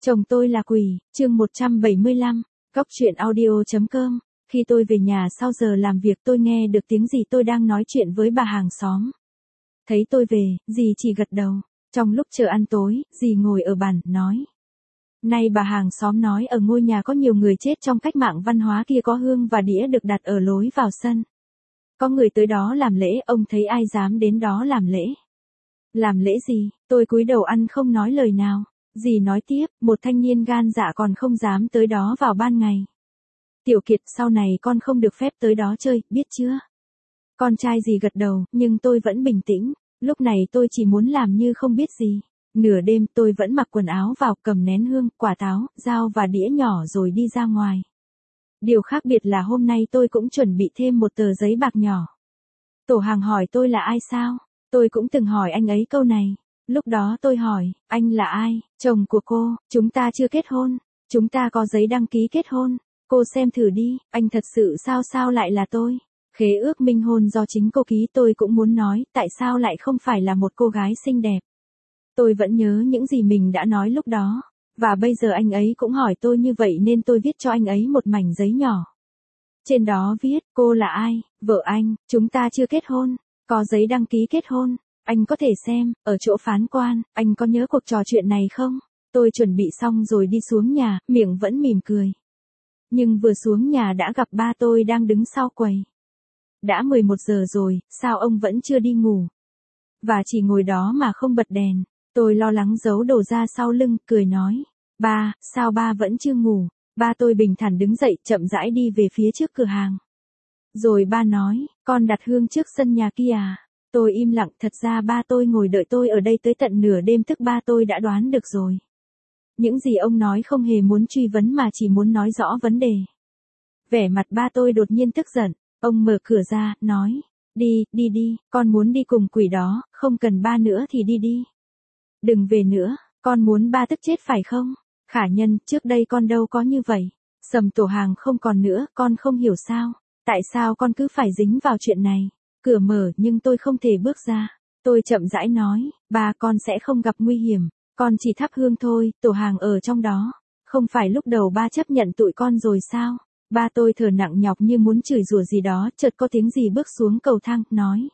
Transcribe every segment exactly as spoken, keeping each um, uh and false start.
Chồng tôi là quỷ, chương một trăm bảy mươi lăm, Cóc truyện audio.com. Khi tôi về nhà sau giờ làm việc tôi nghe được tiếng dì tôi đang nói chuyện với bà hàng xóm. Thấy tôi về, dì chỉ gật đầu. Trong lúc chờ ăn tối, dì ngồi ở bàn, nói. Nay bà hàng xóm nói ở ngôi nhà có nhiều người chết trong cách mạng văn hóa kia, có hương và đĩa được đặt ở lối vào sân. Có người tới đó làm lễ, ông thấy ai dám đến đó làm lễ? Làm lễ gì? Tôi cúi đầu ăn không nói lời nào. Dì nói tiếp, một thanh niên gan dạ còn không dám tới đó vào ban ngày. Tiểu Kiệt, sau này con không được phép tới đó chơi, biết chưa? Con trai dì gật đầu, nhưng tôi vẫn bình tĩnh. Lúc này tôi chỉ muốn làm như không biết gì. Nửa đêm tôi vẫn mặc quần áo vào, cầm nén hương, quả táo, dao và đĩa nhỏ rồi đi ra ngoài. Điều khác biệt là hôm nay tôi cũng chuẩn bị thêm một tờ giấy bạc nhỏ. Tổ hàng hỏi tôi là ai sao? Tôi cũng từng hỏi anh ấy câu này. Lúc đó tôi hỏi, anh là ai? Chồng của cô, chúng ta chưa kết hôn. Chúng ta có giấy đăng ký kết hôn. Cô xem thử đi, anh thật sự sao sao lại là tôi? Khế ước minh hôn do chính cô ký. Tôi cũng muốn nói, tại sao lại không phải là một cô gái xinh đẹp? Tôi vẫn nhớ những gì mình đã nói lúc đó. Và bây giờ anh ấy cũng hỏi tôi như vậy nên tôi viết cho anh ấy một mảnh giấy nhỏ. Trên đó viết, cô là ai? Vợ anh, chúng ta chưa kết hôn. Có giấy đăng ký kết hôn. Anh có thể xem, ở chỗ phán quan, anh có nhớ cuộc trò chuyện này không? Tôi chuẩn bị xong rồi đi xuống nhà, miệng vẫn mỉm cười. Nhưng vừa xuống nhà đã gặp ba tôi đang đứng sau quầy. Đã mười một giờ rồi, sao ông vẫn chưa đi ngủ? Và chỉ ngồi đó mà không bật đèn. Tôi lo lắng giấu đồ ra sau lưng, cười nói. Ba, sao ba vẫn chưa ngủ? Ba tôi bình thản đứng dậy, chậm rãi đi về phía trước cửa hàng. Rồi ba nói, con đặt hương trước sân nhà kia à? Tôi im lặng, thật ra ba tôi ngồi đợi tôi ở đây tới tận nửa đêm, tức ba tôi đã đoán được rồi. Những gì ông nói không hề muốn truy vấn mà chỉ muốn nói rõ vấn đề. Vẻ mặt ba tôi đột nhiên tức giận, ông mở cửa ra, nói, đi, đi đi, con muốn đi cùng quỷ đó, không cần ba nữa thì đi đi. Đừng về nữa, con muốn ba tức chết phải không? Khả Nhân, trước đây con đâu có như vậy. Sầm Tổ Hàng không còn nữa, con không hiểu sao. Tại sao con cứ phải dính vào chuyện này? Cửa mở nhưng tôi không thể bước ra. Tôi chậm rãi nói, ba con sẽ không gặp nguy hiểm. Con chỉ thắp hương thôi, Tổ Hàng ở trong đó. Không phải lúc đầu ba chấp nhận tụi con rồi sao? Ba tôi thở nặng nhọc như muốn chửi rủa gì đó, chợt có tiếng gì bước xuống cầu thang, nói.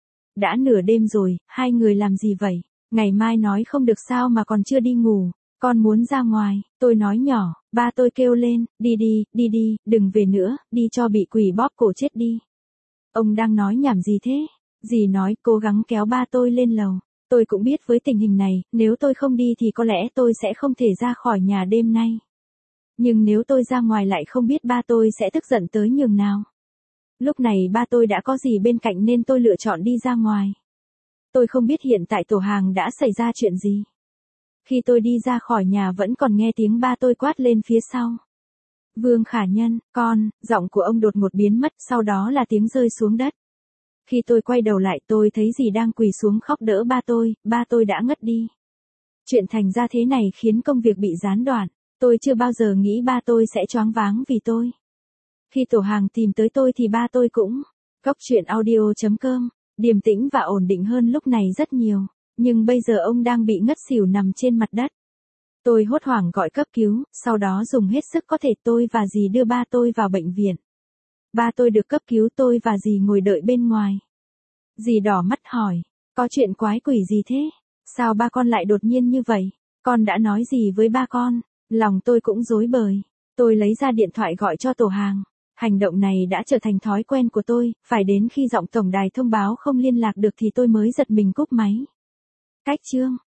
Đã nửa đêm rồi, hai người làm gì vậy? Ngày mai nói không được sao mà còn chưa đi ngủ. Con muốn ra ngoài, tôi nói nhỏ, ba tôi kêu lên, đi đi, đi đi, đừng về nữa, đi cho bị quỷ bóp cổ chết đi. Ông đang nói nhảm gì thế? Dì nói, cố gắng kéo ba tôi lên lầu. Tôi cũng biết với tình hình này, nếu tôi không đi thì có lẽ tôi sẽ không thể ra khỏi nhà đêm nay. Nhưng nếu tôi ra ngoài lại không biết ba tôi sẽ tức giận tới nhường nào. Lúc này ba tôi đã có gì bên cạnh nên tôi lựa chọn đi ra ngoài. Tôi không biết hiện tại Tổ Hàng đã xảy ra chuyện gì. Khi tôi đi ra khỏi nhà vẫn còn nghe tiếng ba tôi quát lên phía sau. Vương Khả Nhân, con, giọng của ông đột ngột biến mất, sau đó là tiếng rơi xuống đất. Khi tôi quay đầu lại tôi thấy dì đang quỳ xuống khóc đỡ ba tôi, ba tôi đã ngất đi. Chuyện thành ra thế này khiến công việc bị gián đoạn. Tôi chưa bao giờ nghĩ ba tôi sẽ choáng váng vì tôi. Khi Tổ Hàng tìm tới tôi thì ba tôi cũng. Cóc truyện audio.com, điềm tĩnh và ổn định hơn lúc này rất nhiều. Nhưng bây giờ ông đang bị ngất xỉu nằm trên mặt đất. Tôi hốt hoảng gọi cấp cứu, sau đó dùng hết sức có thể tôi và dì đưa ba tôi vào bệnh viện. Ba tôi được cấp cứu, tôi và dì ngồi đợi bên ngoài. Dì đỏ mắt hỏi, có chuyện quái quỷ gì thế? Sao ba con lại đột nhiên như vậy? Con đã nói gì với ba con? Lòng tôi cũng rối bời. Tôi lấy ra điện thoại gọi cho Tổ Hàng. Hành động này đã trở thành thói quen của tôi, phải đến khi giọng tổng đài thông báo không liên lạc được thì tôi mới giật mình cúp máy. Cách chương